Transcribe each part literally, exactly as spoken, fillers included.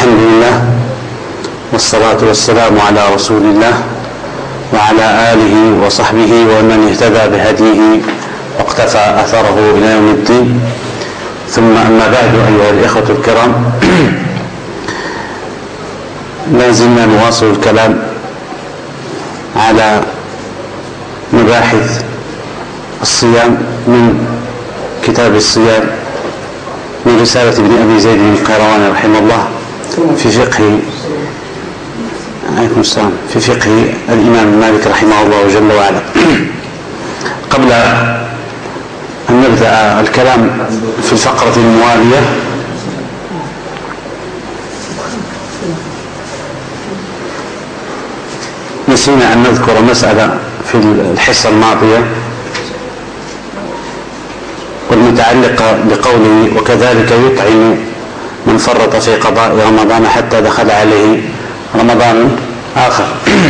الحمد لله والصلاة والسلام على رسول الله وعلى آله وصحبه ومن اهتدى بهديه واقتفى أثره إلى يوم الدين. ثم أما بعد، أيها الإخوة الكرام، لا زلنا نواصل الكلام على مباحث الصيام من كتاب الصيام من رسالة ابن أبي زيد القيرواني رحمه الله في فقه عليكم السلام في فقه الإمام مالك رحمه الله جل وعلا. قبل أن نبدأ الكلام في الفقرة الموالية نسينا أن نذكر مسألة في الحصة الماضية والمتعلقة بقوله وكذلك يطعم من فرط في قضاء رمضان حتى دخل عليه رمضان آخر.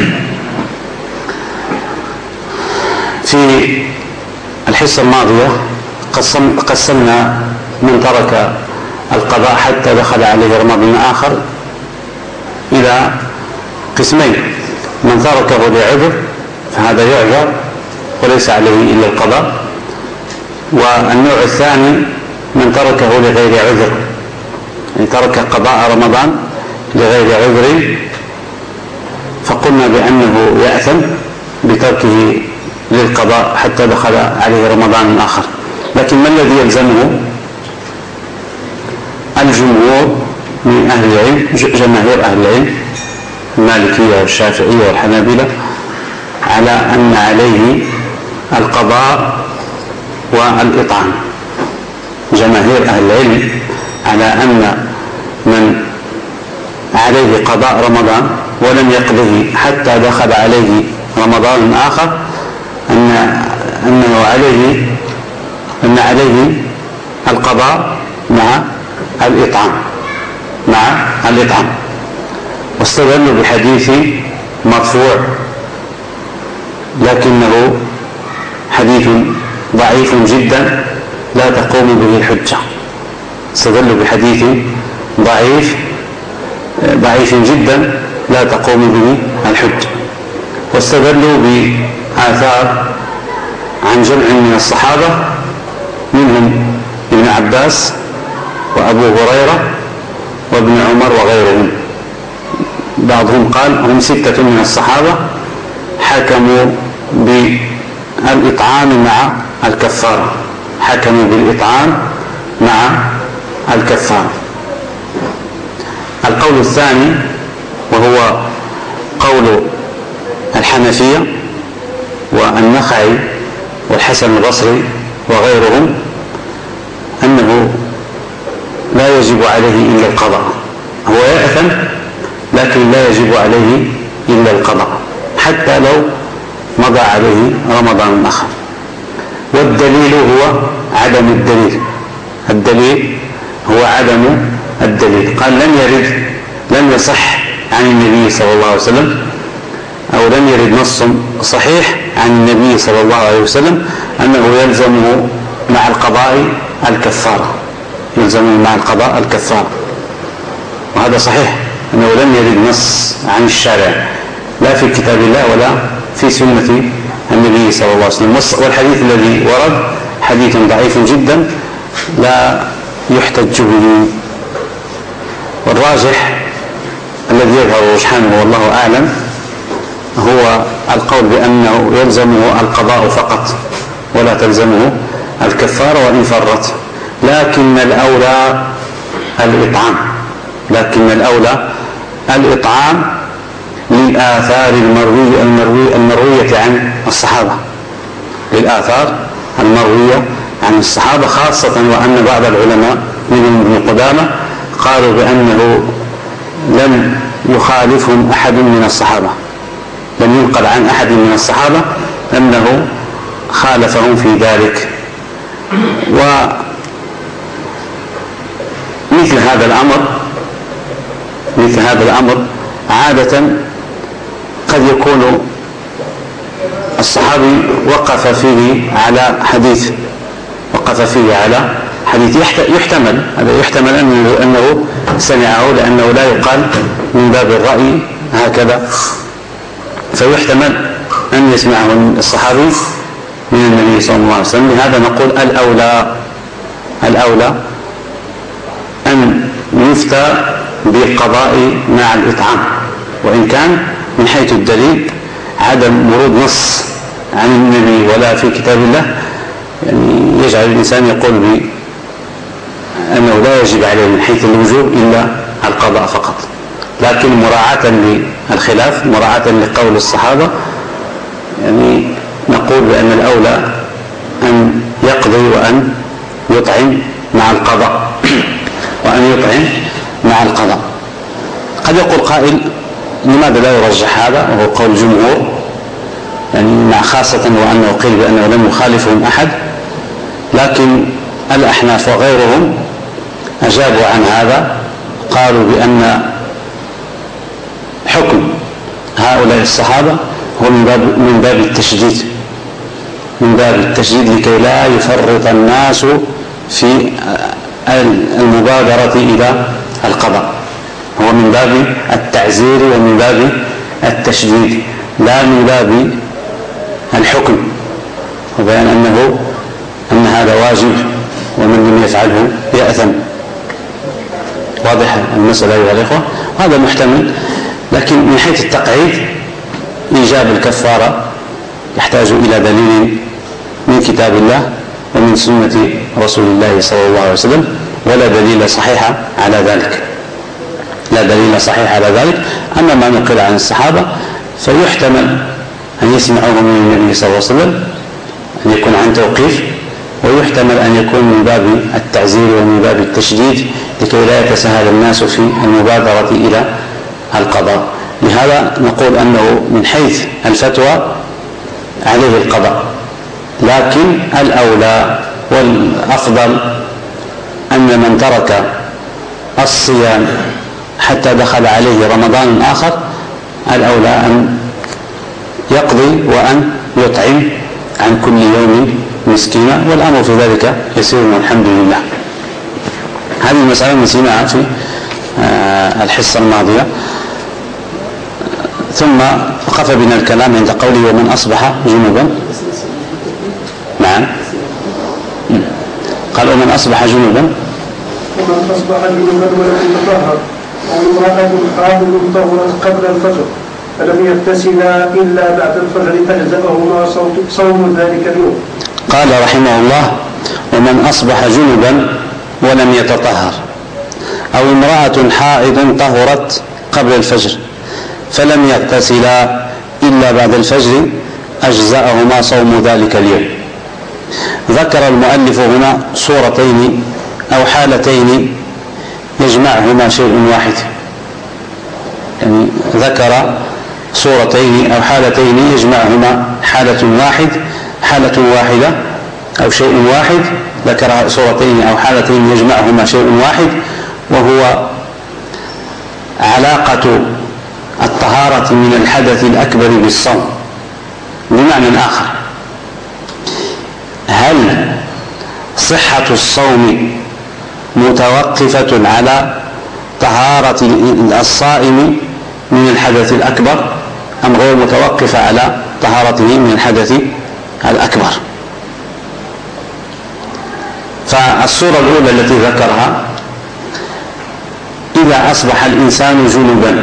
في الحصة الماضية قسم قسمنا من ترك القضاء حتى دخل عليه رمضان آخر إلى قسمين: من تركه لعذر فهذا يعذر وليس عليه إلا القضاء، والنوع الثاني من تركه لغير عذر، يعني ترك قضاء رمضان لغير عذر فقلنا بأنه يأثم بتركه للقضاء حتى دخل عليه رمضان آخر. لكن ما الذي يلزمه؟ الجمهور من أهل العلم، جماهير أهل العلم المالكية والشافعية والحنابلة، على أن عليه القضاء والإطعام. جماهير أهل العلم على أن من عليه قضاء رمضان ولم يقضه حتى دخل عليه رمضان آخر أن أنه عليه أن عليه القضاء مع الإطعام مع الإطعام واستدلوا بحديث مرفوع لكنه حديث ضعيف جدا لا تقوم به الحجة. استدلوا بحديث ضعيف ضعيف جدا لا تقوم به الحجة، واستدلوا بآثار عن جمع من الصحابة منهم ابن عباس وأبو هريرة وابن عمر وغيرهم. بعضهم قال هم ستة من الصحابة حكموا بالإطعام مع الكفارة حكموا بالإطعام مع الكفارة. القول الثاني وهو قول الحنفية والنخعي والحسن البصري وغيرهم أنه لا يجب عليه إلا القضاء، هو يأثم لكن لا يجب عليه إلا القضاء حتى لو مضى عليه رمضان آخر. والدليل هو عدم الدليل الدليل هو عدم الدليل. قال لم يرد لم يصح عن النبي صلى الله عليه وسلم أو لم يرد نص صحيح عن النبي صلى الله عليه وسلم أنه يلزمه مع القضاء الكفارة يلزمه مع القضاء الكفارة وهذا صحيح أنه لم يرد نص عن الشارع لا في كتاب الله ولا في سنة النبي صلى الله عليه وسلم. والحديث الذي ورد حديث ضعيف جدا لا يحتج به. والراجح الذي يظهر رجحانه والله أعلم هو القول بأنه يلزمه القضاء فقط ولا تلزمه الكفارة وإن فرط، لكن الأولى الإطعام لكن الأولى الإطعام للآثار المروية المروية المروية عن الصحابة للآثار المروية عن الصحابة، خاصة وأن بعض العلماء منهم ابن قدامة قالوا بأنه لم يخالفهم أحد من الصحابة لم ينقل عن أحد من الصحابة أنه خالفهم في ذلك. ومثل هذا الأمر مثل هذا الأمر عادة قد يكون الصحابي وقف فيه على حديث وقف فيه على حديث يحتمل هذا يحتمل أنه سمعه، لأنه لا يقال من باب الرأي هكذا، فيحتمل أن يسمعه الصحابي من النبي صلى الله عليه وسلم. لهذا نقول الأولى الأولى أن يفتى بالقضاء مع الإطعام، وإن كان من حيث الدليل عدم ورود نص عن النبي ولا في كتاب الله يعني يجعل الإنسان يقول بأنه لا يجب عليه من حيث الوجوب إلا القضاء فقط، لكن مراعاة للخلاف، مراعاة لقول الصحابة، يعني نقول بأن الأولى أن يقضي وأن يطعم مع القضاء وأن يطعم مع القضاء. قد يقول قائل لماذا لا يرجح هذا وهو قول الجمهور، يعني مع خاصة وأنه قيل بأنه لم يخالفهم أحد، لكن الأحناف وغيرهم أجابوا عن هذا، قالوا بأن حكم هؤلاء الصحابة هو من باب, من باب التشديد من باب التشديد لكي لا يفرط الناس في المبادرة إلى القضاء، هو من باب التعزير ومن باب التشديد لا من باب الحكم، وبيان أنه أن هذا واجب ومن لم يفعله يأثم. واضح المسألة أيها الإخوة؟ وهذا محتمل، لكن من حيث التقعيد إيجاب الكفارة يحتاج إلى دليل من كتاب الله ومن سنة رسول الله صلى الله عليه وسلم، ولا دليل صحيح على ذلك لا دليل صحيح على ذلك. أما ما نقل عن الصحابة فيحتمل أن يسمعوه من النبي صلى الله عليه وسلم، أن يكون عن توقيف، ويحتمل أن يكون من باب التعزير ومن باب التشديد لكي لا يتساهل الناس في المبادرة إلى القضاء. لهذا نقول أنه من حيث الفتوى عليه القضاء، لكن الأولى والأفضل أن من ترك الصيام حتى دخل عليه رمضان آخر الأولى أن يقضي وأن يطعم عن كل يوم مسكينا، والأمر في ذلك يسير والحمد لله. هذه المسألة نسيناها في الحصة الماضية. ثم وقف بنا الكلام عند قوله ومن أصبح جنوبا. نعم، قال ومن أصبح جنوبا ومن أصبح جنوبا ولم يتطهر أو امرأة حامل طهرت قبل الفجر فلم يغتسلا إلا بعد الفجر أجزأهما صوم ذلك اليوم. قال رحمه الله ومن أصبح جنوبا ولم يتطهر أو امرأة حائض طهرت قبل الفجر فلم يغتسلا إلا بعد الفجر أجزأهما صوم ذلك اليوم. ذكر المؤلف هنا صورتين أو حالتين يجمعهما شيء واحد، يعني ذكر صورتين أو حالتين يجمعهما حالة واحد حالة واحدة أو شيء واحد، ذكر صورتين أو حالتين يجمعهما شيء واحد، وهو علاقة الطهارة من الحدث الأكبر بالصوم. بمعنى آخر، هل صحة الصوم متوقفة على طهارة الصائم من الحدث الأكبر أم غير متوقفة على طهارته من الحدث الأكبر؟ فالصورة الأولى التي ذكرها إذا أصبح الإنسان جنبا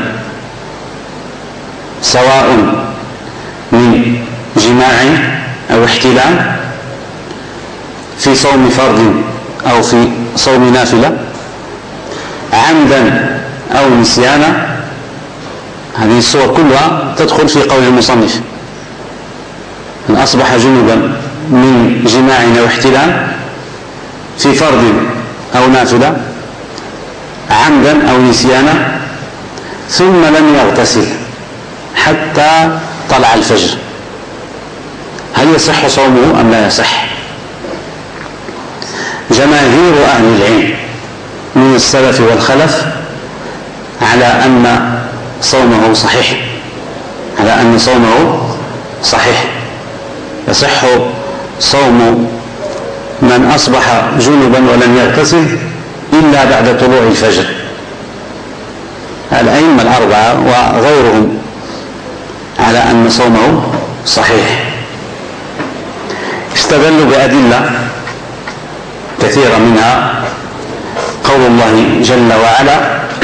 سواء من جماع أو احتلام في صوم فرض أو في صوم نافلة عمدا أو نسيانا، هذه الصور كلها تدخل في قول المصنف أن أصبح جنبا من جماع أو احتلام في فرض أو نافلة عمدا أو نسيانا ثم لم يغتسل حتى طلع الفجر، هل يصح صومه أم لا يصح؟ جماهير أهل العلم من السلف والخلف على أن صومه صحيح على أن صومه صحيح يصح صوم من أصبح جنبا ولم يغتسل إلا بعد طلوع الفجر، الأئمة الأربعة وغيرهم على أن صومه صحيح. استدلوا بأدلة كثيرة، منها قول الله جل وعلا: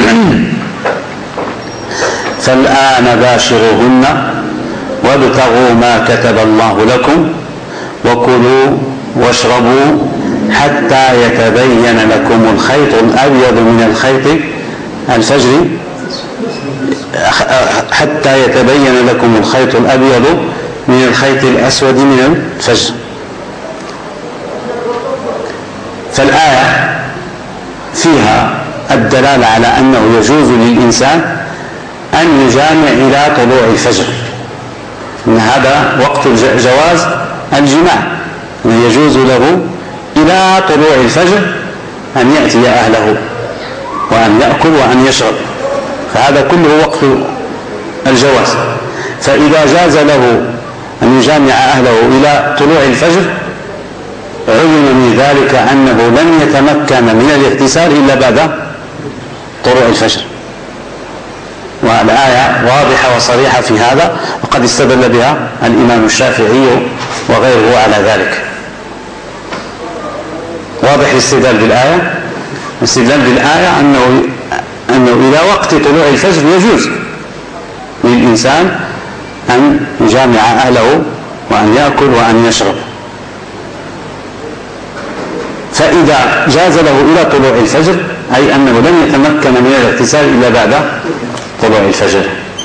فالآن باشروهن وابتغوا ما كتب الله لكم وكلوا واشربوا حتى يتبين لكم الخيط الأبيض من الخيط الفجر حتى يتبين لكم الخيط الأبيض من الخيط الأسود من الفجر. فالآية فيها الدلالة على أنه يجوز للإنسان أن يجامع إلى طلوع الفجر، إن هذا وقت جواز الجماع، يجوز له إلى طلوع الفجر أن يأتي أهله وأن يأكل وأن يشرب، فهذا كله وقت الجواز. فإذا جاز له أن يجامع أهله إلى طلوع الفجر علم من ذلك أنه لن يتمكن من الاغتسال إلا بعد طلوع الفجر، والآية واضحة وصريحة في هذا، وقد استدل بها الإمام الشافعي وغيره على ذلك. واضح الاستدلال بالآية. الاستدلال بالآية أنه أنه إلى وقت طلوع الفجر يجوز للإنسان أن يجامع أهله وأن يأكل وأن يشرب. فإذا جاز له إلى طلوع الفجر أي أنه لن يتمكن من الاغتسال إلا بعد طلوع الفجر.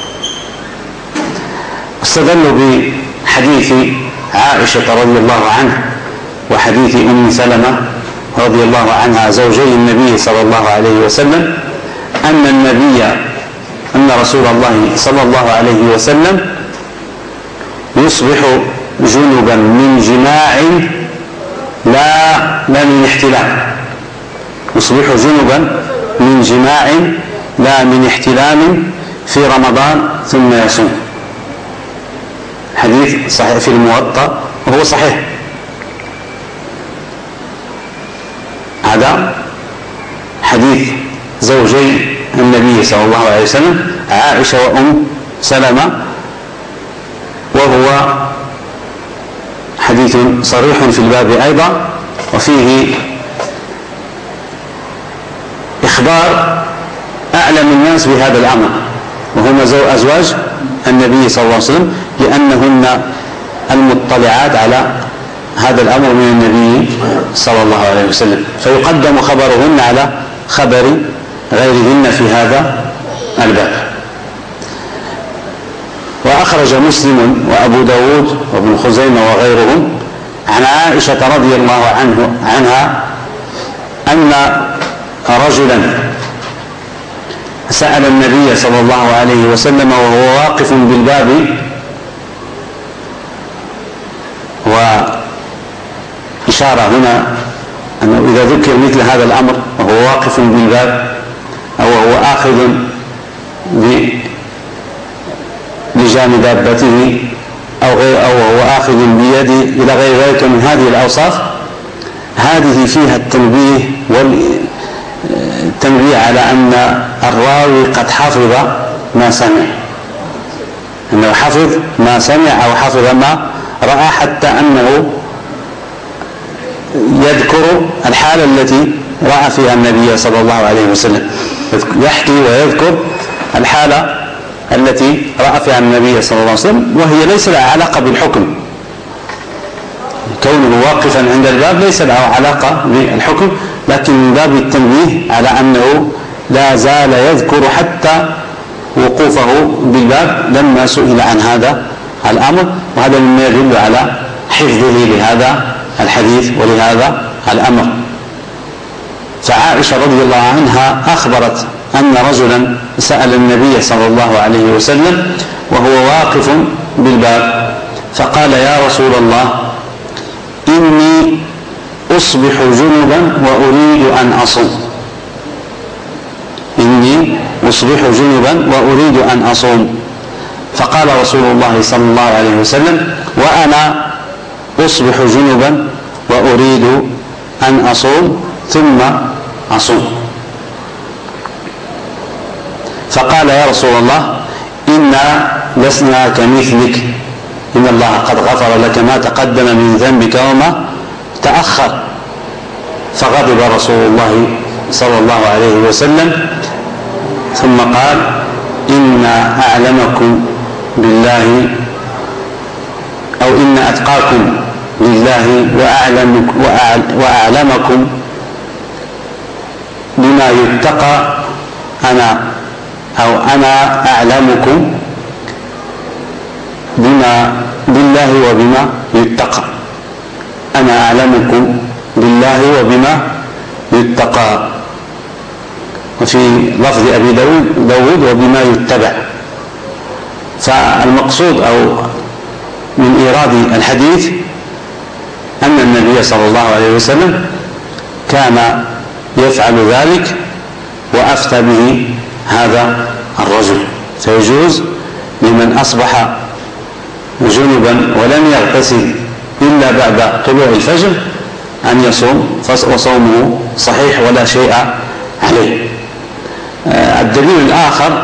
استدلوا بحديث عائشة رضي الله عنها وحديث أم سلمة رضي الله عنها زوجي النبي صلى الله عليه وسلم أن النبي أن رسول الله صلى الله عليه وسلم يصبح جنبا من جماع لا لا من احتلام، يصبح جنبا من جماع لا من احتلام في رمضان ثم يصوم. حديث صحيح في الموطأ وهو صحيح. هذا حديث زوجي النبي صلى الله عليه وسلم عائشة وأم سلمة، وهو حديث صريح في الباب أيضا، وفيه إخبار أعلم الناس بهذا الأمر وهم أزواج النبي صلى الله عليه وسلم، لأنهن المطلعات على هذا الأمر من النبي صلى الله عليه وسلم، فيقدم خبرهن على خبر غيرهن في هذا الباب. وأخرج مسلم وأبو داود وابن خزيمة وغيرهم عن عائشة رضي الله عنه عنها أن رجلا سأل النبي صلى الله عليه وسلم وهو واقف بالباب، وإشارة هنا أنه إذا ذكر مثل هذا الأمر وهو واقف بالباب أو هو آخذ بلجام دابته أو غير أو هو آخذ بيده إلى غير ذلك من هذه الأوصاف، هذه فيها التنبيه والتنبيه على أن الراوي قد حفظ ما سمع، أنه حفظ ما سمع أو حفظ ما رأى، حتى أنه يذكر الحالة التي رأى فيها النبي صلى الله عليه وسلم، يحكي ويذكر الحالة التي رأى فيها النبي صلى الله عليه وسلم، وهي ليس لها علاقة بالحكم. كونه واقفا عند الباب ليس له علاقة بالحكم، لكن من باب التنبيه على أنه لا زال يذكر حتى وقوفه بالباب لما سئل عن هذا الأمر، وهذا مما يدل على حفظه لهذا الحديث ولهذا الأمر. فعائشة رضي الله عنها أخبرت أن رجلا سأل النبي صلى الله عليه وسلم وهو واقف بالباب فقال: يا رسول الله، إني أصبح جنبا وأريد أن أصوم إني أصبح جنبا وأريد أن أصوم فقال رسول الله صلى الله عليه وسلم: وأنا أصبح جنبا وأريد أن أصوم ثم أصوم. فقال يا رسول الله إنا لسنا كمثلك، إن الله قد غفر لك ما تقدم من ذنبك وما تأخر. فغضب رسول الله صلى الله عليه وسلم ثم قال إن أعلمكم بالله أو إن أتقاكم لله وأعلمكم بما يتقى أنا أو أنا أعلمكم بما بالله وبما يتقى، أنا أعلمكم بالله وبما يتقى. وفي لفظ أبي داود وبما يتبع. فالمقصود أو من إيراد الحديث أن النبي صلى الله عليه وسلم كان يفعل ذلك وأفتى به هذا الرجل. فيجوز لمن أصبح جنبا ولم يغتسل إلا بعد طلوع الفجر أن يصوم، وصومه صحيح ولا شيء عليه. الدليل الآخر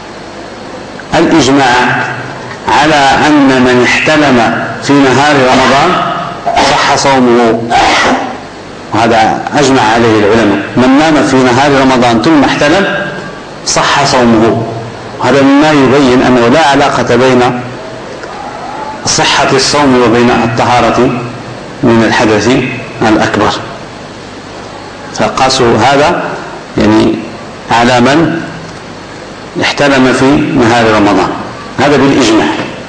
الإجماع على أن من احتلم في نهار رمضان صح صومه، وهذا أجمع عليه العلماء. من نام في نهار رمضان ثم احتلم صح صومه. وهذا مما يبين أنه لا علاقة بين صحة الصوم وبين الطهارة من الحدث الأكبر. فقاسوا هذا يعني على من احتلم في نهار رمضان، هذا بالإجماع.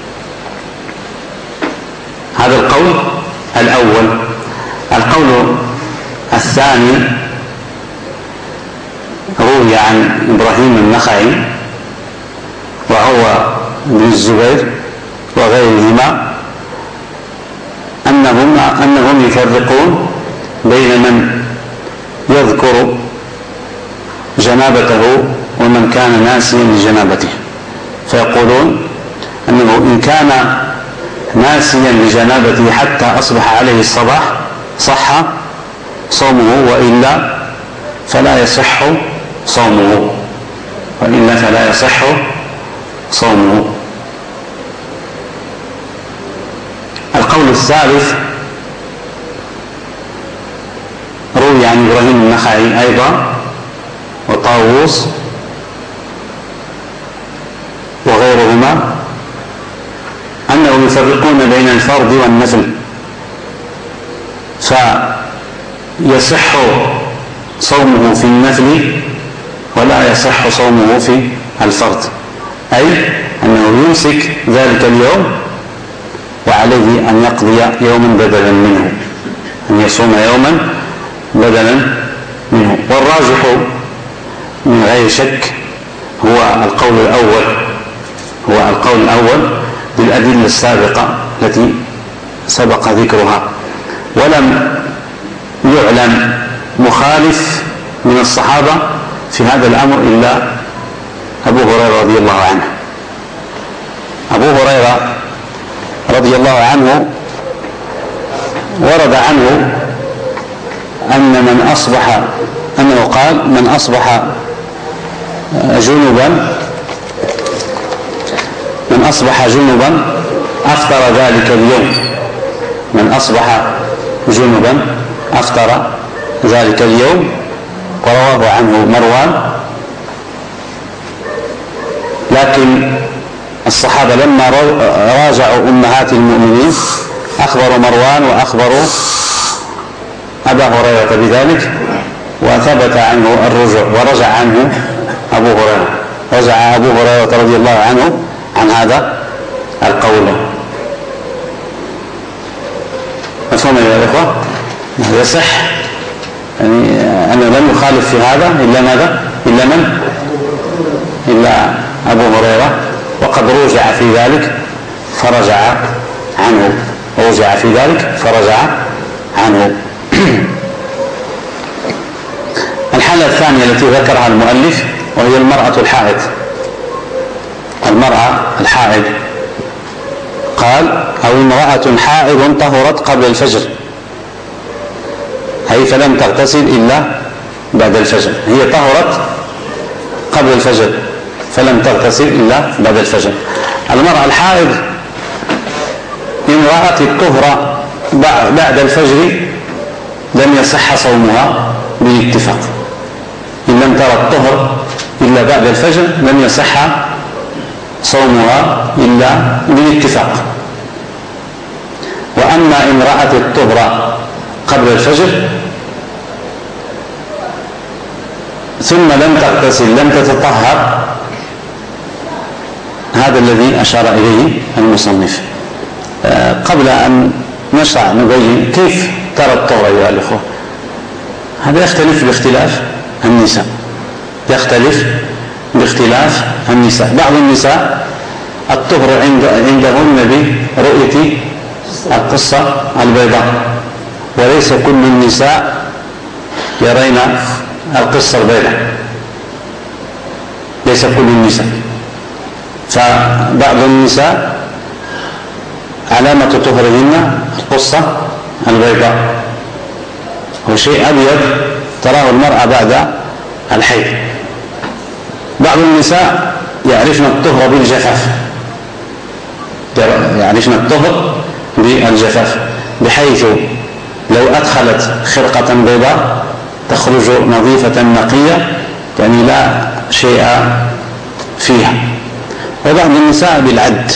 هذا القول الأول. القول الثاني روي عن إبراهيم النخعي وهو ابن الزبير وغيرهما أنهم, أنهم يفرقون بين من يذكر جنابته ومن كان ناسيا لجنابته، فيقولون أنه إن كان ناسيا لجنابته حتى أصبح عليه الصباح صح صومه، وإلا فلا يصح صومه وإلا فلا يصح صومه. القول الثالث روي عن إبراهيم النخعي أيضا وطاووس وغيرهما أنهم يفرقون بين الفرض والنفل، فيصح صومه في النفل ولا يصح صومه في الفرض، أي أنه يمسك ذلك اليوم وعليه أن يقضي يوما بدلا منه، أن يصوم يوما بدلا منه. والراجح من غير شك هو القول الأول، هو القول الأول بالأدلة السابقة التي سبق ذكرها. ولم يعلم مخالف من الصحابة في هذا الأمر إلا أبو هريرة رضي الله عنه. أبو هريرة رضي الله عنه ورد عنه أن من أصبح أنه قال من أصبح جنبا من أصبح جنبا أفطر ذلك اليوم، من أصبح جنبا أفطر ذلك اليوم. ورواه عنه مروان. لكن الصحابة لما راجعوا أمهات المؤمنين أخبروا مروان وأخبروا أبا هريرة بذلك، وثبت عنه الرجوع ورجع عنه أبو هريرة، رجع أبو هريرة رضي الله عنه عن هذا القول. مفهوم يا إخوة؟ يصح يعني أنه لم يخالف في هذا إلا ماذا؟ إلا من؟ إلا أبو هريرة، وقد رجع في ذلك فرجع عنه، رجع في ذلك فرجع عنه. الحالة الثانية التي ذكرها المؤلف وهي المرأة الحائض. المرأة الحائض قال أو امرأة حائض طهرت قبل الفجر، أي فلم تغتسل إلا بعد الفجر، هي طهرت قبل الفجر فلم تغتسل إلا بعد الفجر. المرأة الحائض إن رأت الطهر بعد الفجر لم يصح صومها بالاتفاق. إن لم ترى الطهر إلا بعد الفجر لم يصح صومها إلا بالاتفاق. وأما إن رأت الطهر قبل الفجر ثم لم تغتسل لم تتطهر، هذا الذي أشار إليه المصنف. قبل أن نشرع نبين كيف ترى الطهر أيها الأخوة. هذا يختلف باختلاف النساء، يختلف باختلاف النساء. بعض النساء الطهر عند عندهن برؤية القصة البيضاء، وليس كل النساء يرين القصة البيضاء، ليس كل النساء. فبعض النساء علامة طهرهن القصة البيضاء، وشيء أبيض تراه المرأة بعد الحيض. بعض النساء يعرفن الطهر بالجفاف، يعرفن الطهر بالجفاف، بحيث لو أدخلت خرقة بيضاء تخرج نظيفة نقية، يعني لا شيء فيها. وبعض النساء بالعد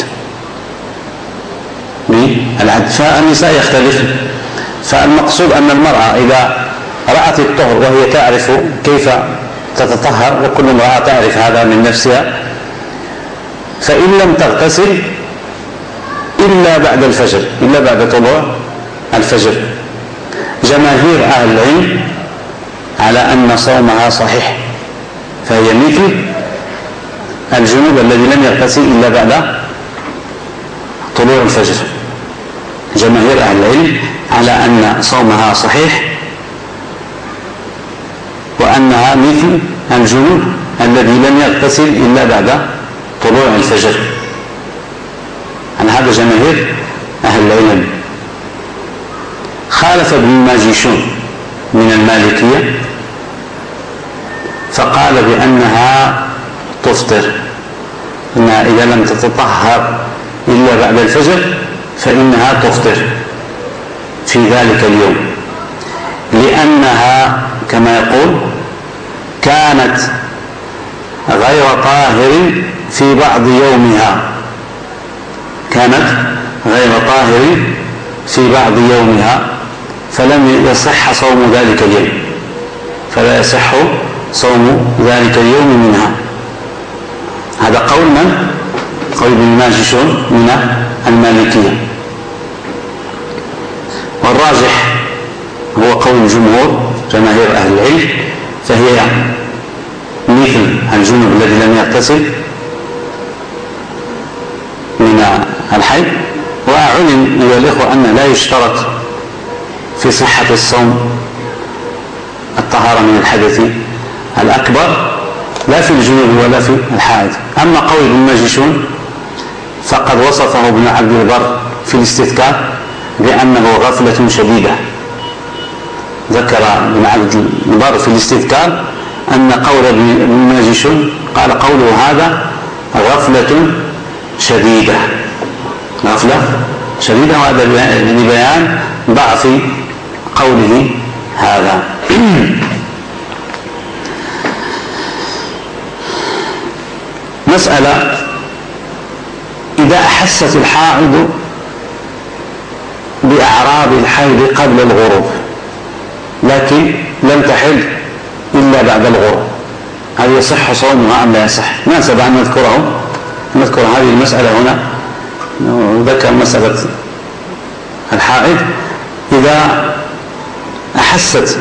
بالعد فالنساء يختلف. فالمقصود أن المرأة إذا رأت الطهر وهي تعرف كيف تتطهر، وكل امرأة تعرف هذا من نفسها، فإن لم تغتسل إلا بعد الفجر، إلا بعد طلوع الفجر، جماهير أهل العلم على أن صومها صحيح، فهي مثل الجنوب الذي لم يغتسل إلا بعد طلوع الفجر. جماهير أهل العلم على أن صومها صحيح، وأنها مثل الجنوب الذي لم يغتسل إلا بعد طلوع الفجر. عن هذا جماهير أهل العلم. خالف ابن ماجشون من المالكية فقال بأنها تفطر، إنها إذا لم تتطهر إلا بعد الفجر فإنها تفطر في ذلك اليوم، لأنها كما يقول كانت غير طاهر في بعض يومها، كانت غير طاهر في بعض يومها فلم يصح صوم ذلك اليوم، فلا يصح صوم ذلك اليوم منها. هذا قول من؟ قول ابن ماجشون من المالكية. والراجح هو قول الجمهور جماهير أهل العلم، فهي مثل الجنوب الذي لم يغتسل من الحيض. وأعلم أيها الإخوة أن لا يشترط في صحة الصوم الطهارة من الحدث الأكبر، لا في الجنوب ولا في الحائض. أما قول ابن ماجشون فقد وصفه ابن عبد البر في الاستذكار بأنه غفلة شديدة. ذكر ابن عبد البر في الاستذكار أن قول ابن ماجشون قال قوله هذا غفلة شديدة، غفلة شديدة، وهذا لبيان ضعف قوله هذا. مسألة: إذا أحست الحائض بأعراض الحيض قبل الغروب لكن لم تحل إلا بعد الغروب، هل يصح صومها أم لا يصح؟ ناسب أن نذكره نذكر هذه المسألة هنا. وذكر مسألة الحائض إذا أحست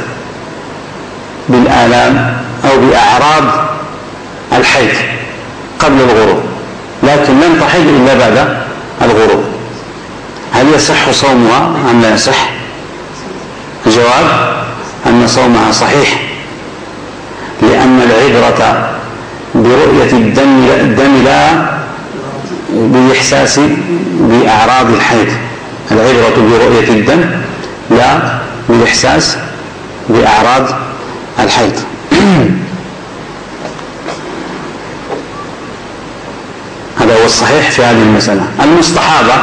بالآلام أو بأعراض الحيض قبل الغروب لكن لم تحل إلا بعد الغروب، هل يصح صومها أم لا يصح؟ الجواب أن صومها صحيح، لأن العبرة برؤية الدم, الدم لا بالإحساس بأعراض الحيض. العبرة برؤية الدم لا بالإحساس بأعراض الحيض. هو الصحيح في هذه المسألة. المستحاضة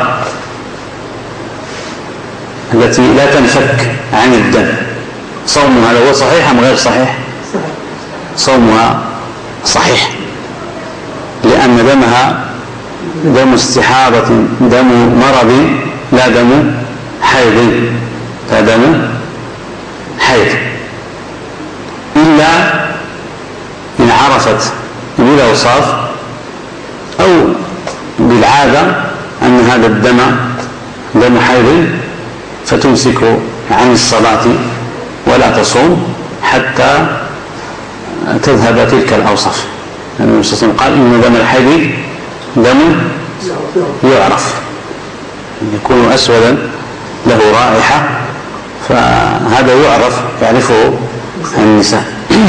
التي لا تنفك عن الدم صومها لو هو صحيح أم غير صحيح؟ صومها صحيح، لأن دمها دم استحاضة، دم مرض لا دم حيض، لا دم حيض، إلا إن عرفت بالأوصاف أو بالعادة أن هذا الدم دم حيض فتمسك عن الصلاة ولا تصوم حتى تذهب تلك الأوصاف. النبي صلى الله عليه وسلم قال إن دم الحيض دم يعرف، يكون أسودا له رائحة، فهذا يعرف يعرفه النساء.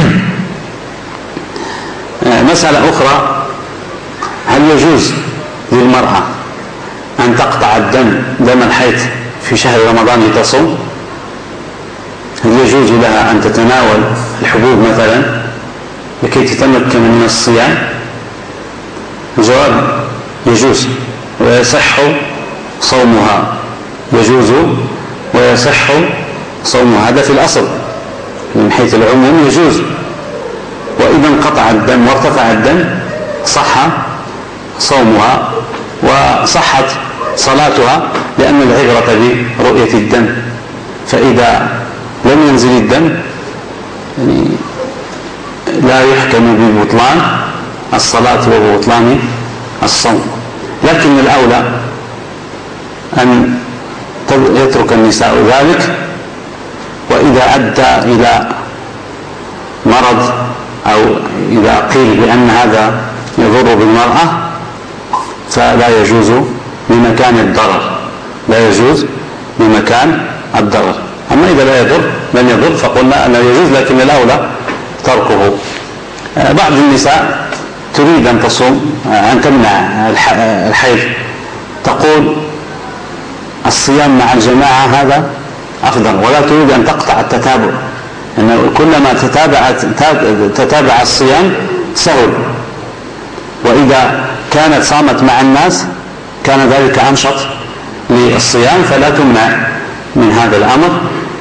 مسألة أخرى: هل يجوز للمرأة أن تقطع الدم دم الحيض في شهر رمضان لتصوم؟ هل يجوز لها أن تتناول الحبوب مثلا لكي تتمكن من الصيام؟ الجواب: يجوز ويصح صومها، يجوز ويصح صومها، هذا في الأصل من حيث العموم يجوز. وإذا انقطع الدم وارتفع الدم صح صومها وصحت صلاتها، لأن العبرة برؤية الدم، فإذا لم ينزل الدم يعني لا يحكم ببطلان الصلاة وبطلان الصوم. لكن الأولى أن يترك النساء ذلك، وإذا أدى إلى مرض أو إذا قيل بأن هذا يضر بالمرأة فلا يجوز بمكان الضرر، لا يجوز بمكان الضرر. أما إذا لا يضر لن يضر فقلنا لا يجوز، لكن الأولى تركه. بعض النساء تريد أن تصوم أن تمنع الحيض، تقول الصيام مع الجماعة هذا أفضل، ولا تريد أن تقطع التتابع، أن كلما تتابع تتابع الصيام سهل، وإذا كانت صامت مع الناس كان ذلك أنشط للصيام، فلا تمنع من هذا الأمر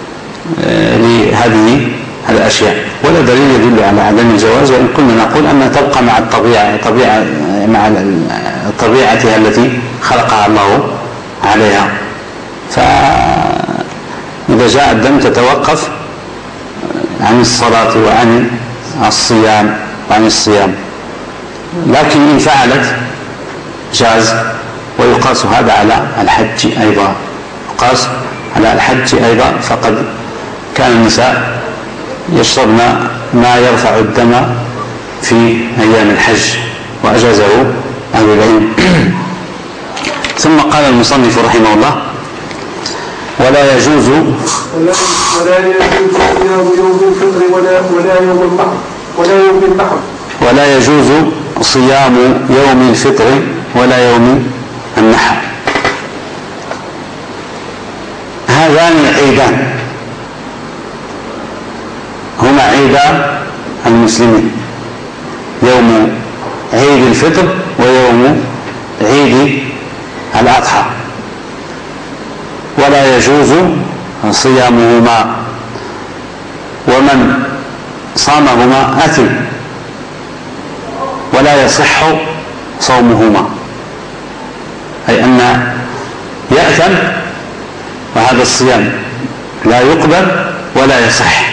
لهذه الأشياء. ولا دليل يدل على عدم الجواز، وإن كنا نقول أنها تبقى مع الطبيعة طبيعة مع طبيعتها التي خلقها الله عليها. فإذا جاء الدم تتوقف عن الصلاة وعن الصيام وعن الصيام لكن إن فعلت جاز. ويقاس هذا على الحج أيضا، يقاس على الحج أيضا، فقد كان النساء يشربن ما يرفع الدم في أيام الحج وأجازه أهل العلم. ثم قال المصنف رحمه الله: ولا يجوز ولا يجوز صيام يوم الفطر ولا ولا يوم النحر ولا يوم النحر ولا يجوز صيام يوم الفطر ولا يوم النحر. هذان عيدان، هما عيدا المسلمين، يوم عيد الفطر ويوم عيد الأضحى، ولا يجوز صيامهما، ومن صامهما أثم ولا يصح صومهما، أي أن يأثم وهذا الصيام لا يقبل ولا يصح،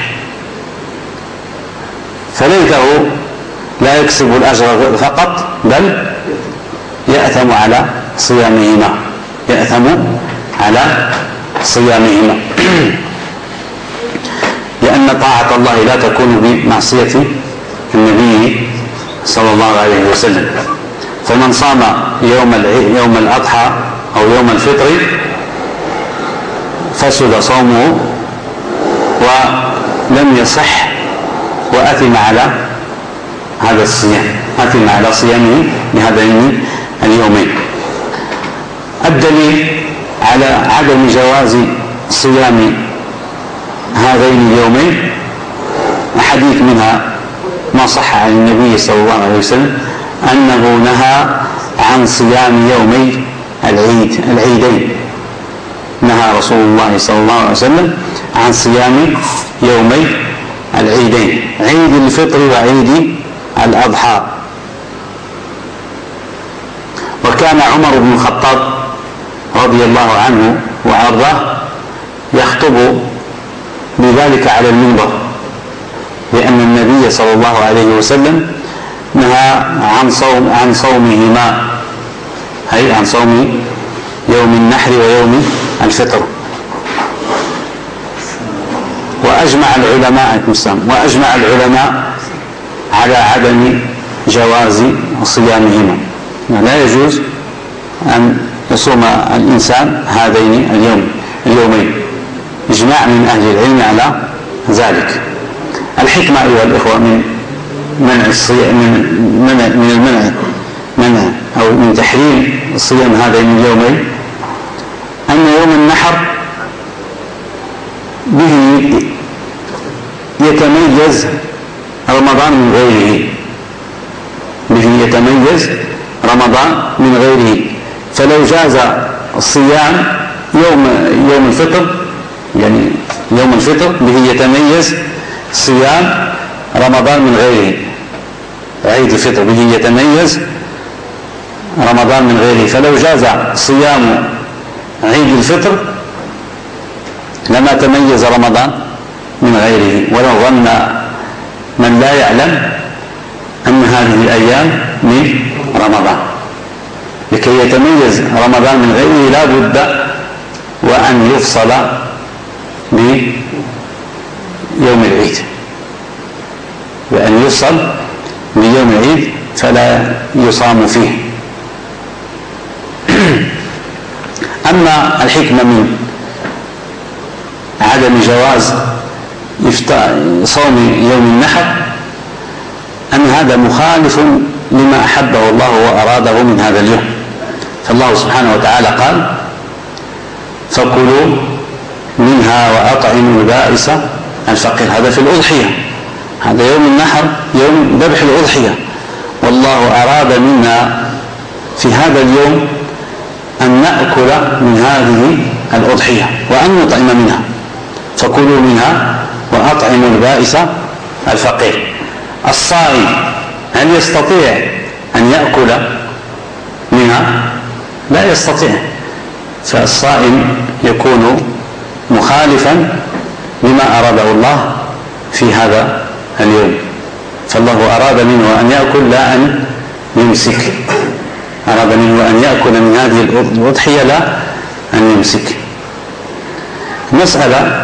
فليته لا يكسب الأجر فقط بل يأثم على صيامهما، يأثم على صيامهما لأن طاعة الله لا تكون بمعصية النبي صلى الله عليه وسلم. فمن صام يوم يوم الأضحى أو يوم الفطر فسد صومه ولم يصح، وأثم على هذا الصيام، أثم على صيامه لهذين اليومين. الدليل على عدم جواز صيام هذين اليومين أحاديث، منها ما صح عن النبي صلى الله عليه وسلم أنه نهى عن صيام يومي العيد العيدين. نهى رسول الله صلى الله عليه وسلم عن صيام يومي العيدين، عيد الفطر وعيد الأضحى. وكان عمر بن الخطاب رضي الله عنه وأرضاه يخطب بذلك على المنبر، لأن النبي صلى الله عليه وسلم نهى عن صوم عن صومهما، أي عن صوم يوم النحر ويوم الفطر. وأجمع العلماء وأجمع العلماء على عدم جواز صيامهما، لا يجوز أن يصوم الإنسان هذين اليوم اليومين، إجماع من أهل العلم على ذلك. الحكمة أيها الإخوة من منع الصيام من منع من المنع منع أو من تحريم صيام هذين اليومين أن يوم النحر به يتميز رمضان من غيره، به يتميز رمضان من غيره. فلو جاز الصيام يوم يوم الفطر، يعني يوم الفطر به يتميز صيام رمضان من غيره، عيد الفطر به يتميز رمضان من غيره. فلو جاز صيام عيد الفطر لما تميز رمضان من غيره. ولو ظن من لا يعلم أن هذه الأيام من رمضان، لكي يتميز رمضان من غيره لا بد وأن يفصل بيوم العيد، وأن يفصل بيوم العيد فلا يصام فيه. أما الحكمة من عدم جواز صوم يوم النحر أن هذا مخالف لما أحبه الله وأراده من هذا اليوم. فالله سبحانه وتعالى قال: فكلوا منها وأطعموا البائس الفقير. هذا في الأضحية، هذا يوم النحر يوم ذبح الأضحية، والله أراد منا في هذا اليوم أن نأكل من هذه الأضحية وأن نطعم منها. فكلوا منها وأطعموا البائس الفقير. الصائم هل يستطيع أن يأكل منها؟ لا يستطيع. فالصائم يكون مخالفا لما أراده الله في هذا اليوم. فالله أراد منه أن يأكل لا أن يمسك، أراد منه أن يأكل من هذه الأضحية لا أن يمسك. مسألة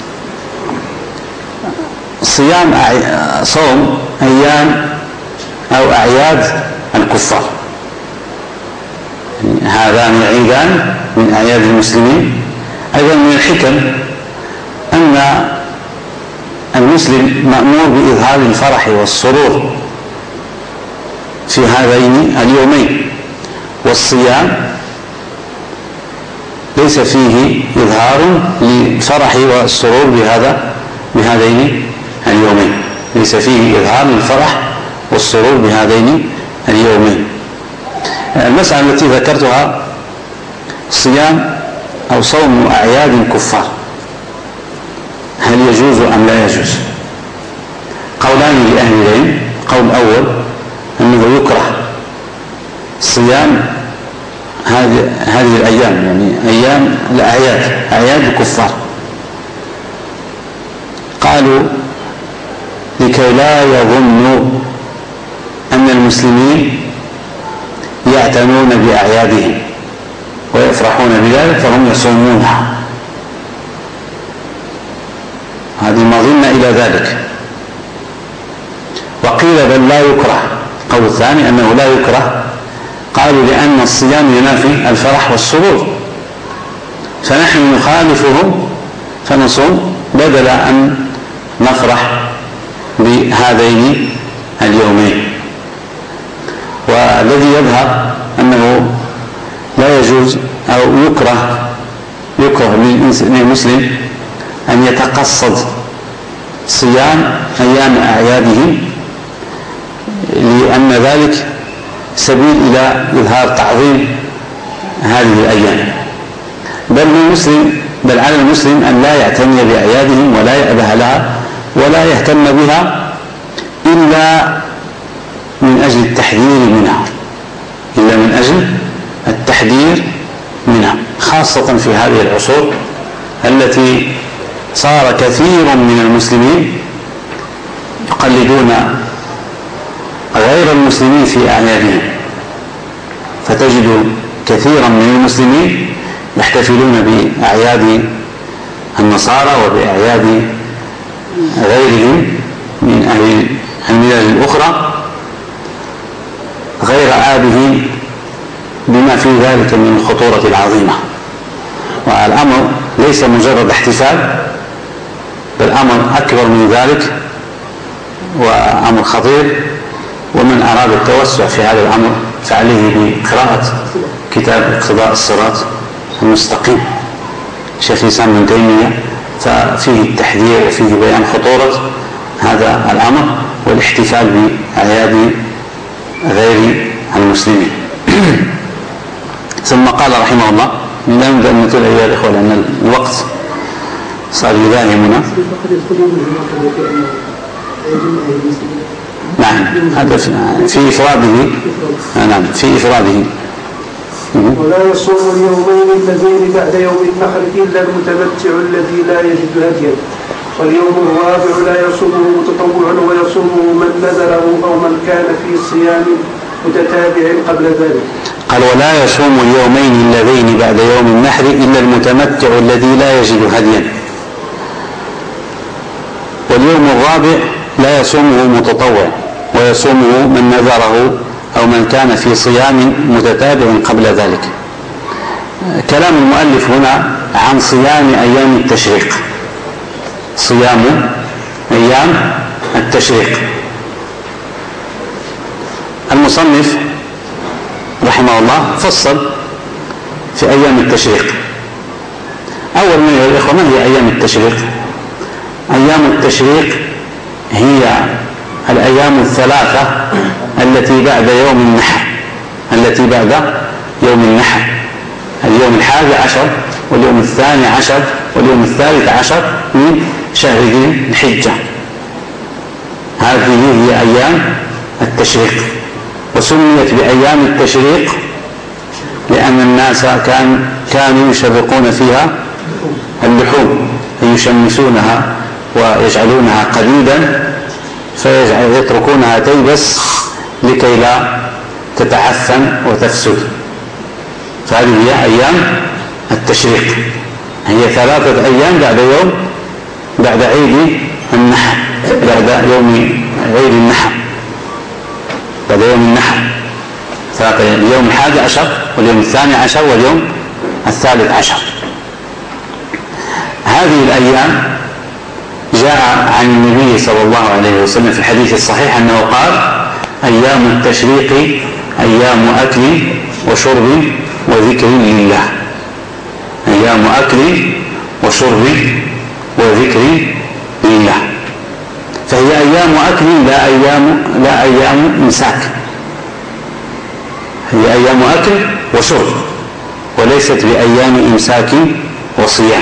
صيام صوم أيام أو أعياد الكفار، هذان عيدان من أعياد المسلمين. أيضا من الحكم أن المسلم مأمور بإظهار الفرح والسرور في هذين اليومين، والصيام ليس فيه إظهار للفرح والسرور بهذا بهذين اليومين، ليس فيه إظهار للفرح والسرور بهذين اليومين. المسألة التي ذكرتها صيام أو صوم أعياد كفار، هل يجوز أم لا يجوز؟ قولان لأهل العلم. قول الأول أنه يكره صيام هذه هذه الأيام، يعني أيام الأعياد، أعياد الكفار. قالوا لكي لا يظنوا أن المسلمين يعتنون بأعيادهم ويفرحون بذلك فهم يصومونها، هذه مظنة إلى ذلك. وقيل بل لا يكره. قول الثاني أنه لا يكره، قالوا لأن الصيام ينافي الفرح والسرور، فنحن نخالفهم فنصوم بدل أن نفرح بهذين اليومين. والذي يظهر أنه لا يجوز أو يكره يكره للمسلم أن يتقصد صيام أيام أعيادهم، لأن ذلك سبيل إلى إظهار تعظيم هذه الأيام، بل المسلم بل على المسلم أن لا يعتني بأعيادهم ولا يأبه لها ولا يهتم بها إلا من أجل التحذير منها إلا من أجل التحذير منها خاصة في هذه العصور التي صار كثير من المسلمين يقلدون غير المسلمين في أعيادهم، فتجد كثيرا من المسلمين يحتفلون بأعياد النصارى وبأعياد غيرهم من أهل الملل الأخرى غير آبه بما في ذلك من الخطورة العظيمة. والأمر ليس مجرد احتفال، بل أمر أكبر من ذلك وأمر خطير. ومن أراد التوسع في هذا الأمر فعليه بقراءة كتاب اقتضاء الصراط المستقيم شيخ الإسلام ابن تيمية، ففيه التحذير وفيه بيان خطورة هذا الأمر والاحتفال بأعياد غير المسلمين. ثم قال رحمه الله، لا نبدأ أن نطيل أيها الإخوة لأن الوقت صار يداهمنا. نعم، هذا في إفراده. نعم، في إفراده. ولا يصوم اليومين اللذين بعد يوم النحر إلا المتمتع الذي لا يجد هديا، واليوم الرابع لا يصومه متطوع ويصومه من نذره أو من كان في صيام متتابع قبل ذلك. قال ولا يصوم اليومين اللذين بعد يوم النحر إلا المتمتع الذي لا يجد هديا، واليوم الرابع لا يصومه متطوع ويصومه من نذره أو من كان في صيام متتابع قبل ذلك. كلام المؤلف هنا عن صيام أيام التشريق، صيام أيام التشريق. المصنف رحمه الله فصل في أيام التشريق. أول من يا إخوة، ما هي أيام التشريق؟ أيام التشريق هي الأيام الثلاثة التي بعد يوم النحر التي بعد يوم النحر اليوم الحادي عشر واليوم الثاني عشر واليوم الثالث عشر من شهر ذي الحجة. هذه هي أيام التشريق، وسميت بأيام التشريق لأن الناس كان كانوا يشرقون فيها اللحوم، يشمسونها ويجعلونها قديدا فيتركونها تيبس لكي لا تتعفن وتفسد. فهذه هي أيام التشريق، هي ثلاثة أيام بعد يوم بعد عيد النحر بعد يوم عيد النحر بعد يوم النحر ثلاثة أيام، اليوم الحادي عشر واليوم الثاني عشر واليوم الثالث عشر. هذه الأيام جاء عن النبي صلى الله عليه وسلم في الحديث الصحيح أنه قال أيام التشريق أيام أكل وشرب وذكر لله، أيام أكل وشرب وذكر لله. فهي أيام أكل لا أيام لا أيام إمساك، هي أيام أكل وشرب وليست بأيام إمساك وصيام.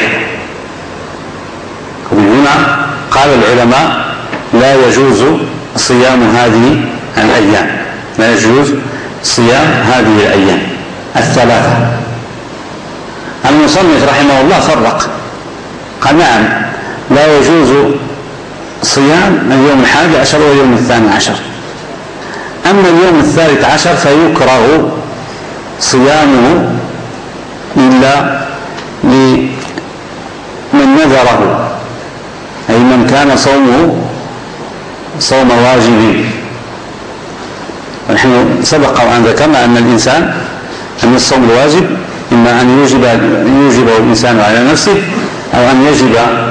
ومن هنا قال العلماء لا يجوز صيام هذه الأيام، لا يجوز صيام هذه الأيام الثلاثة. المصنف رحمه الله فرق، قال نعم لا يجوز صيام اليوم الحادي عشر واليوم الثاني عشر، أما اليوم الثالث عشر فيكره صيامه إلا لمن نذره، أي من كان صومه صوم واجب. ونحن سبق وأن ذكرنا أن الإنسان أن الصوم الواجب إما أن يوجب يوجبه الإنسان على نفسه أو أن يجب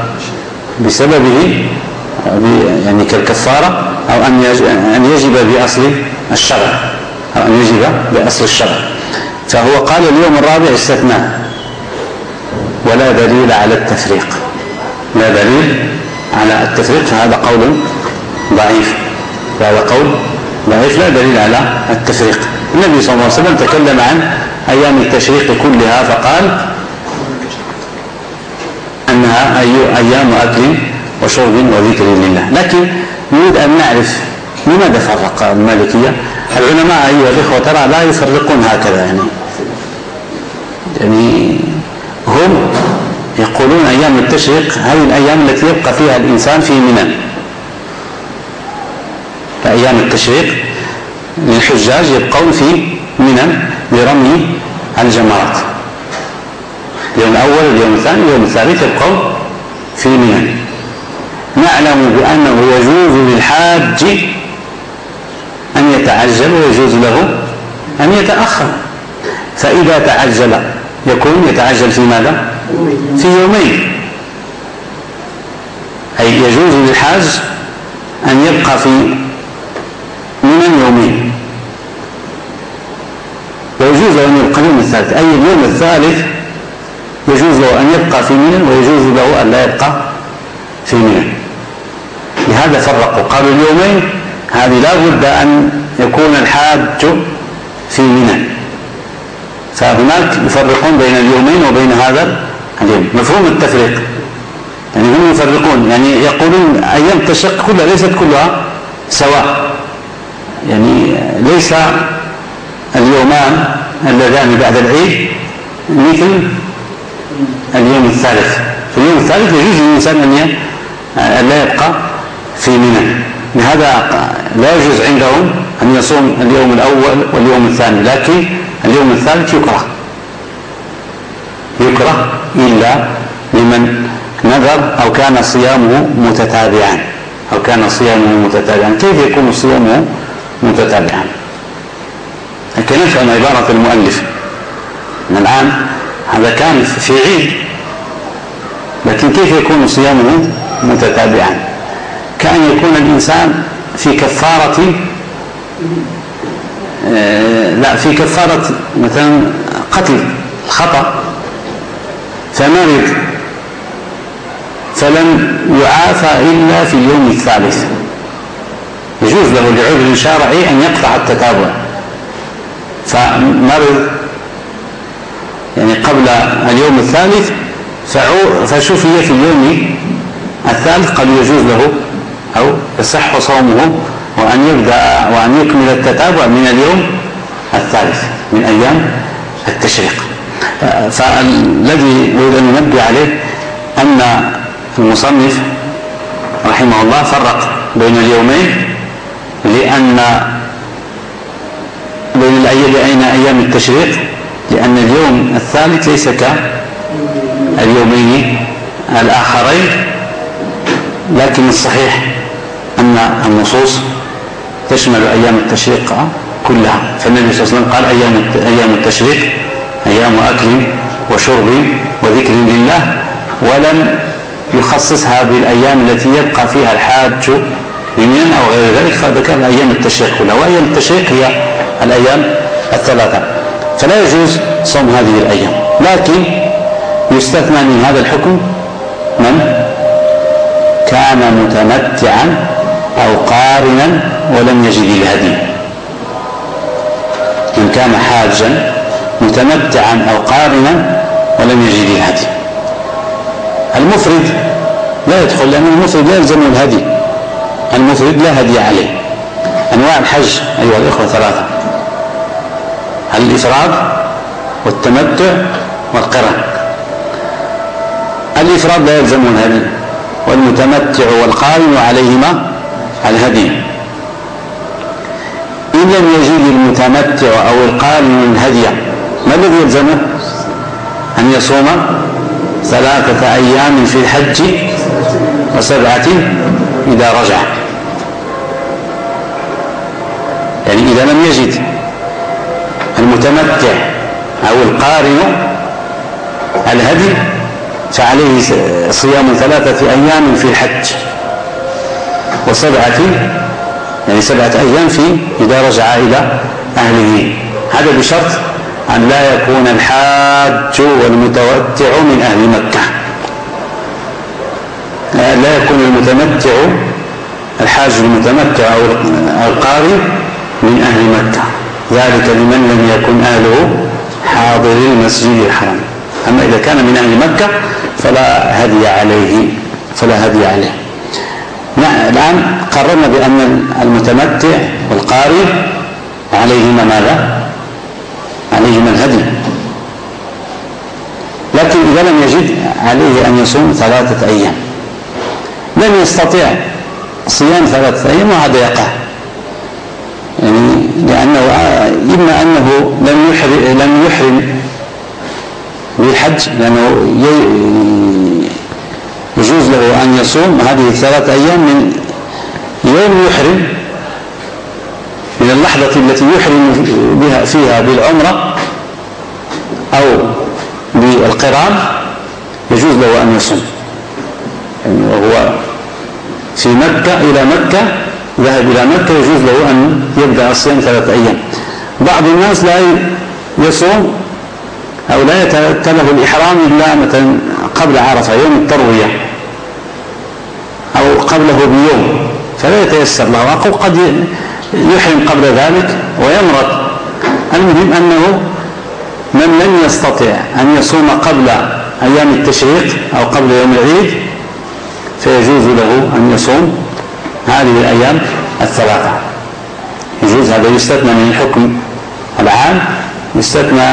بسببه يعني كالكفارة، أو أن يجب بأصل الشرع أو أن يجب بأصل الشرع. فهو قال اليوم الرابع استثناء ولا دليل على التفريق، لا دليل على التفريق، فهذا قول ضعيف، هذا قول ضعيف لا دليل على التفريق. النبي صلى الله عليه وسلم تكلم عن أيام التشريق كلها فقال أنها أيام أكل وشرب وذكر لله. لكن نريد أن نعرف لماذا فرق المالكية. العلماء أيها الإخوة ترى لا يفرقون هكذا، يعني يعني هم يقولون أيام التشريق هذه الأيام التي يبقى فيها الإنسان في منى. فأيام التشريق للحجاج يبقون في منى لرمي الجمرات، اليوم الأول اليوم الثاني اليوم الثالث يبقون في منى. نعلم بأنه يجوز للحاج أن يتعجل ويجوز له أن يتأخر، فإذا تعجل يكون يتعجل في ماذا؟ في يومين، أي يجوز للحاج أن يبقى في منى يومين، ويجوز له أن يبقى اليوم الثالث، أي اليوم الثالث يجوز له أن يبقى في منى ويجوز له أن لا يبقى في منى. لهذا فرقوا قالوا اليومين هذه لا بد أن يكون الحاج في منى، فهناك يفرقون بين اليومين وبين هذا اليوم. مفهوم التفريق، يعني هم يفرقون، يعني يقولون أيام التشريق كلها ليست كلها سواء، يعني ليس اليومان اللذان بعد العيد مثل اليوم الثالث. في اليوم الثالث يجوز للإنسان أن لا يبقى في منى، لهذا لا يجوز عندهم أن يصوم اليوم الأول واليوم الثاني، لكن اليوم الثالث يكره يكره إلا لمن نذر أو كان صيامه متتابعا أو كان صيامه متتابعا. كيف يكون صيامه متتابعا؟ لكن نفهم عبارة المؤلف من الآن هذا كان في عيد، لكن كيف يكون صيامه متتابعا؟ كأن يكون الإنسان في كفارة آه لا في كفارة مثلا قتل الخطأ فمرض فلم يعافى إلا في اليوم الثالث، يجوز له لعذر شرعي أن يقطع التتابع، فمرض يعني قبل اليوم الثالث فشفي في اليوم الثالث قد يجوز له أو يصح صومه وأن يبدأ وأن يكمل التتابع من اليوم الثالث من أيام التشريق. فالذي نريد أن ننبه عليه أن المصنف رحمه الله فرق بين اليومين، لأن بين الأيام أيام التشريق لأن اليوم الثالث ليس كاليومين الآخرين، لكن الصحيح أن النصوص تشمل أيام التشريق كلها. فالنبي صلى الله عليه وسلم قال أيام أيام التشريق أيام أكل وشرب وذكر لله، ولم يخصصها بالأيام التي يبقى فيها الحاج بمنى أو غير ذلك، فذكر أيام التشريق كلها، وأيام التشريق هي الأيام الثلاثة، فلا يجوز صوم هذه الأيام. لكن يستثنى من هذا الحكم من كان متمتعا أو قارنا ولم يجد الهدي. من كان حاجا متمتعا أو قارنا ولم يجد الهدي. المفرد لا يدخل، لأن المفرد لا يلزم الهدي، المفرد لا هدي عليه. أنواع الحج أيها الإخوة ثلاثة: الإفراد والتمتع والقران. الإفراد لا يلزم الهدي، والمتمتع والقارن عليهما الهدي. إن لم يجد المتمتع أو القارن الهدي ما الذي يلزمه؟ أن يصوم ثلاثة أيام في الحج وسبعة إذا رجع. يعني إذا لم يجد المتمتع أو القارن الهدي فعليه صيام ثلاثة أيام في الحج وسبعة يعني سبعة أيام في إذا رجع إلى أهله. هذا بشرط أن لا يكون الحاج والمتمتع من أهل مكة، لا يكون المتمتع الحاج المتمتع أو القارن من أهل مكة، ذلك لمن لم يكن أهله حاضر المسجد الحرام. أما إذا كان من أهل مكة فلا هدي عليه فلا هدي عليه. الآن قررنا بأن المتمتع والقارئ عليهما ماذا؟ عليهما الهدي، لكن إذا لم يجد عليه أن يصوم ثلاثة أيام، لم يستطيع صيام ثلاثة أيام وهذا يقع، يعني لأنه إما أنه لم يحرم لم يحرم بالحج، لأنه يجوز له أن يصوم هذه الثلاثة أيام من يوم يحرم، من اللحظة التي يحرم بها فيها بالعمرة أو بالقران يجوز له أن يصوم، يعني وهو في مكة إلى مكة ذهب إلى مكة يجوز له أن يبدأ الصيام ثلاثة أيام. بعض الناس لا يصوم أو لا يتأتى له الإحرام إلا مثلا قبل عرفة يوم التروية أو قبله بيوم فلا يتيسر له، أو قد يحرم قبل ذلك ويمرض. المهم أنه من لم يستطع أن يصوم قبل أيام التشريق أو قبل يوم العيد فيجوز له أن يصوم هذه الأيام الثلاثة، يجوز. هذا يستثنى من الحكم العام، يستثنى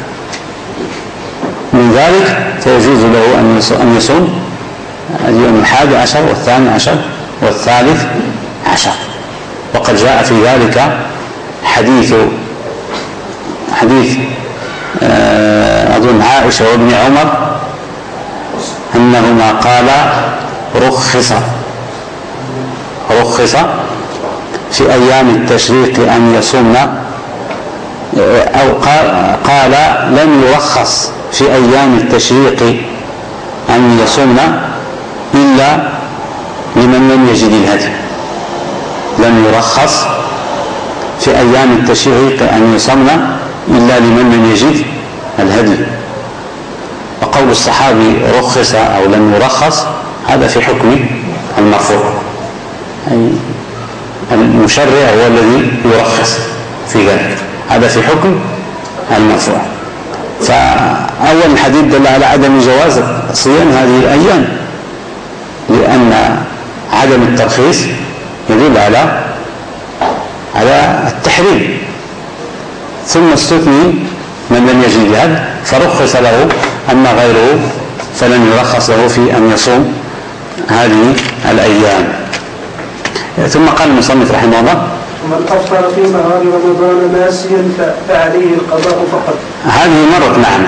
من ذلك فيجوز له أن يصوم اليوم الحادي عشر والثاني عشر والثالث عشر. وقد جاء في ذلك حديث حديث أظن عائشة وابن عمر أنهما قالا رخص رخص في أيام التشريق أن يصومن، أو قال لم يرخص في أيام التشريق أن يصومن إلا لمن لم يجد الهدي. لم يرخص في أيام التشريق أن يصومن إلا لمن لم يجد الهدي. وقول الصحابي رخص أو لم يرخص هذا في حكم المرفوع، أي المشرع هو الذي يرخص في ذلك، هذا في حكم المرفوع. فأول الحديث دل على عدم جواز صيام هذه الأيام، لأن عدم الترخيص يدل على على التحريم. ثم استثني من لم يجد الهدي فرخص له، أما غيره فلن يرخص له في أن يصوم هذه الأيام. ثم قال المصنف رحمه الله: ومن أفطر في نهار رمضان ناسيا فعليه القضاء فقط. هذه مرت معنا.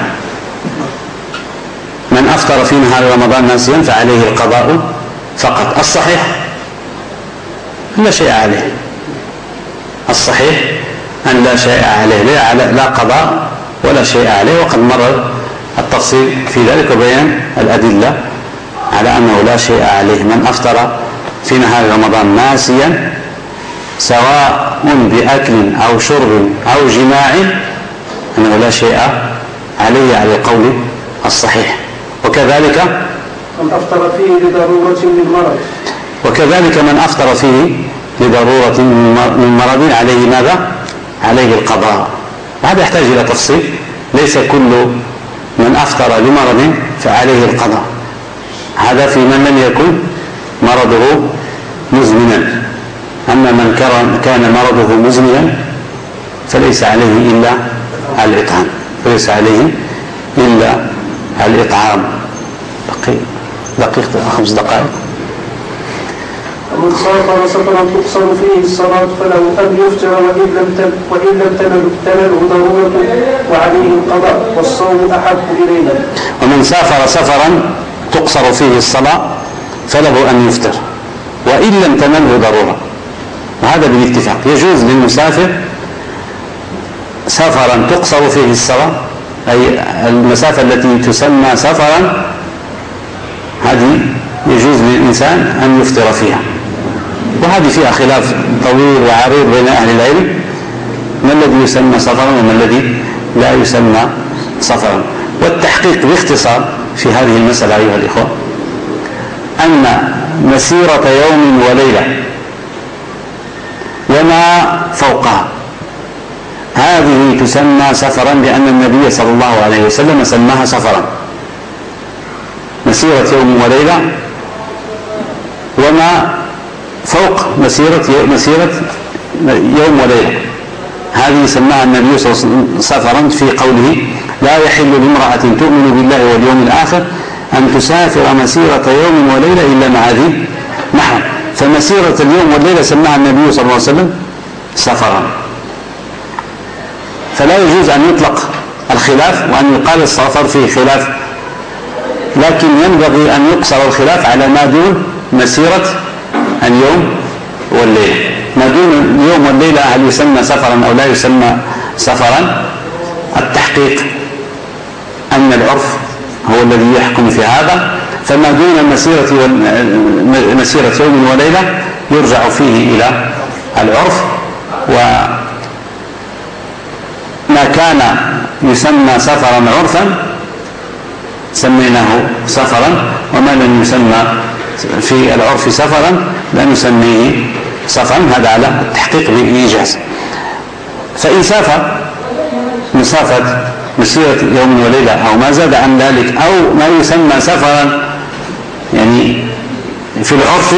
من أفطر في نهار رمضان ناسيا فعليه القضاء فقط. الصحيح لا شيء عليه، الصحيح أن لا شيء عليه، لا قضاء ولا شيء عليه. وقد مر التفصيل في ذلك وبيان الأدلة على أنه لا شيء عليه. من أفطر في نهار رمضان ناسيا سواء بأكل أو شرب أو جماع أنه لا شيء عليه على القول الصحيح. وكذلك من أفطر فيه لضرورة من مرض وكذلك من أفطر فيه لضرورة من مرض عليه ماذا؟ عليه القضاء. هذا يحتاج إلى تفصيل. ليس كل من أفطر لمرض فعليه القضاء، هذا في من لم يكن مرضه مزمنا. أما من كان مرضه مزمنا فليس عليه إلا الإطعام فليس عليه إلا الإطعام. دقيقة خمس دقائق. ومن سافر سفرا تقصر فيه الصلاة فله أن يفطر وإن لم وإن لم تنله ضرورة وعليه القضاء والصوم أحب إلينا. ومن سافر سفرا تقصر فيه الصلاة فله أن يفطر وإن لم تنله ضرورة، وهذا بالاتفاق. يجوز للمسافر سفرا تقصر فيه الصلاة، أي المسافة التي تسمى سفرا هذه يجوز للإنسان أن يفطر فيها. وهذه فيها خلاف طويل وعريض بين أهل العلم، ما الذي يسمى سفرا وما الذي لا يسمى سفرا. والتحقيق باختصار في هذه المسألة أيها الإخوة أن مسيرة يوم وليلة وما فوقها هذه تسمى سفرا لأن النبي صلى الله عليه وسلم سماها سفرا، مسيرة يوم وليلة وما فوق مسيرة مسيرة يوم وليلة، هذه سماها النبي صلى الله عليه وسلم سفرا في قوله: لا يحل لامرأة تؤمن بالله واليوم الآخر أن تسافر مسيرة يوم وليلة إلا مع ذي محرم. فمسيرة اليوم والليلة سماها النبي صلى الله عليه وسلم سفرا. فلا يجوز أن يطلق الخلاف وأن يقال السفر فيه خلاف، لكن ينبغي أن يقصر الخلاف على ما دون مسيرة اليوم والليلة. ما دون اليوم والليلة هل يسمى سفرا أو لا يسمى سفرا؟ التحقيق أن العرف هو الذي يحكم في هذا، فما دون مسيرة مسيرة يوم وليلة يرجع فيه إلى العرف، وما كان يسمى سفرا عرفا سميناه سفرا، وما لم يسمى في العرف سفرا لا نسميه سفرا. هذا على التحقيق بإيجاز. فإن سافر مسافة مسيرة يوم وليلة أو ما زاد عن ذلك أو ما يسمى سفرا يعني في العرف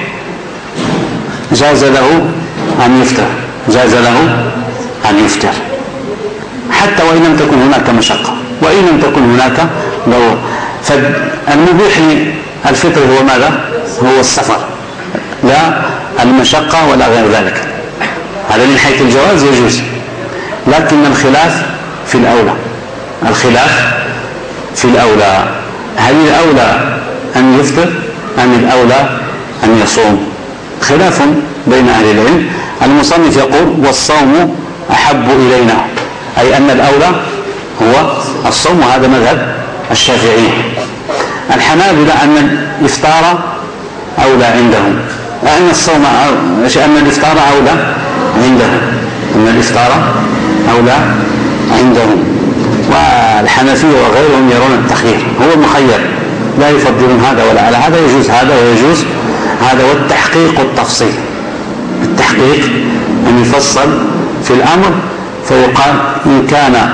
جاز له أن يفطر، جاز له أن يفطر حتى وإن لم تكن هناك مشقة، وإن لم تكن هناك ضرورة. فالمبيح للفطر هو ماذا؟ هو السفر، لا المشقة ولا غير ذلك. هذا من حيث الجواز يجوز، لكن الخلاف في الأولى، الخلاف في الأولى، هل الأولى أن يفطر أم الأولى أن يصوم؟ خلاف بين أهل العلم. المصنف يقول: والصوم أحب إلينا، أي أن الأولى هو الصوم، وهذا مذهب الشافعي. الحنابلة أن الإفطار أولى عندهم، أن الصوم أن الإفطار أولى عندهم، أن الإفطار أولى عندهم. والحنفية وغيرهم يرون التخيير، هو مخير، لا يفضلون هذا ولا على هذا، يجوز هذا ويجوز هذا. والتحقيق والتفصيل، التحقيق أن يفصل في الأمر فيقال: إن كان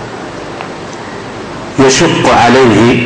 يشق عليه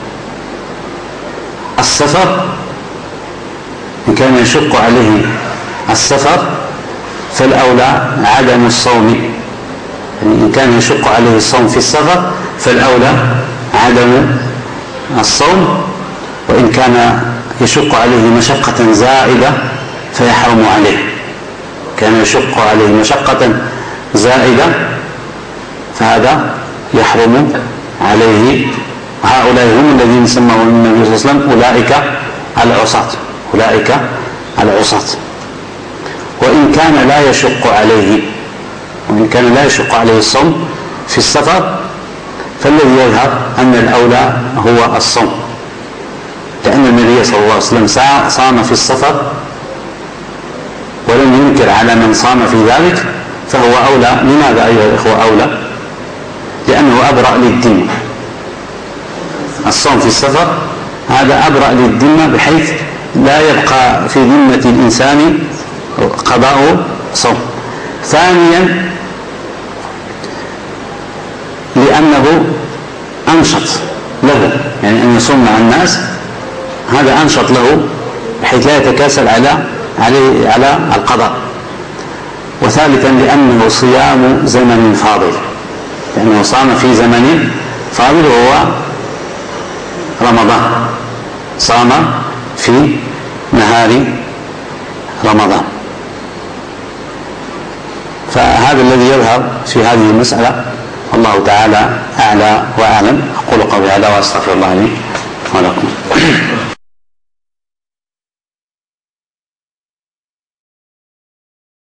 السفر إن كان يشق عليه السفر فالأولى عدم الصوم، يعني إن كان يشق عليه الصوم في السفر فالأولى عدم الصوم، وإن كان يشق عليه مشقة زائدة فيحرم عليه. كان يشق عليه مشقة زائدة فهذا يحرم عليه. هؤلاء هم الذين سموا النبي صلى الله عليه وسلم أولئك العصاة، أولئك العصاة. وإن كان لا يشق عليه وإن كان لا يشق عليه الصوم في السفر فالذي يظهر أن الأولى هو الصوم، لأن النبي صلى الله عليه وسلم صام في السفر ولم ينكر على من صام في ذلك، فهو أولى. لماذا أيها الإخوة أولى؟ لأنه أبرأ للذمة. الصوم في السفر هذا أبرأ للذمة، بحيث لا يبقى في ذمة الإنسان قضاء صوم. ثانيا لأنه أنشط له، يعني أن يصوم مع الناس هذا أنشط له بحيث لا يتكاسل على عليه على القضاء. وثالثا لأنه صيام زمن فاضل، لأنه صام في زمن فاضل وهو رمضان، صام في نهار رمضان. فهذا الذي يظهر في هذه المسألة، الله تعالى أعلى وأعلم. أقول قولي هذا وأستغفر الله لي ولكم.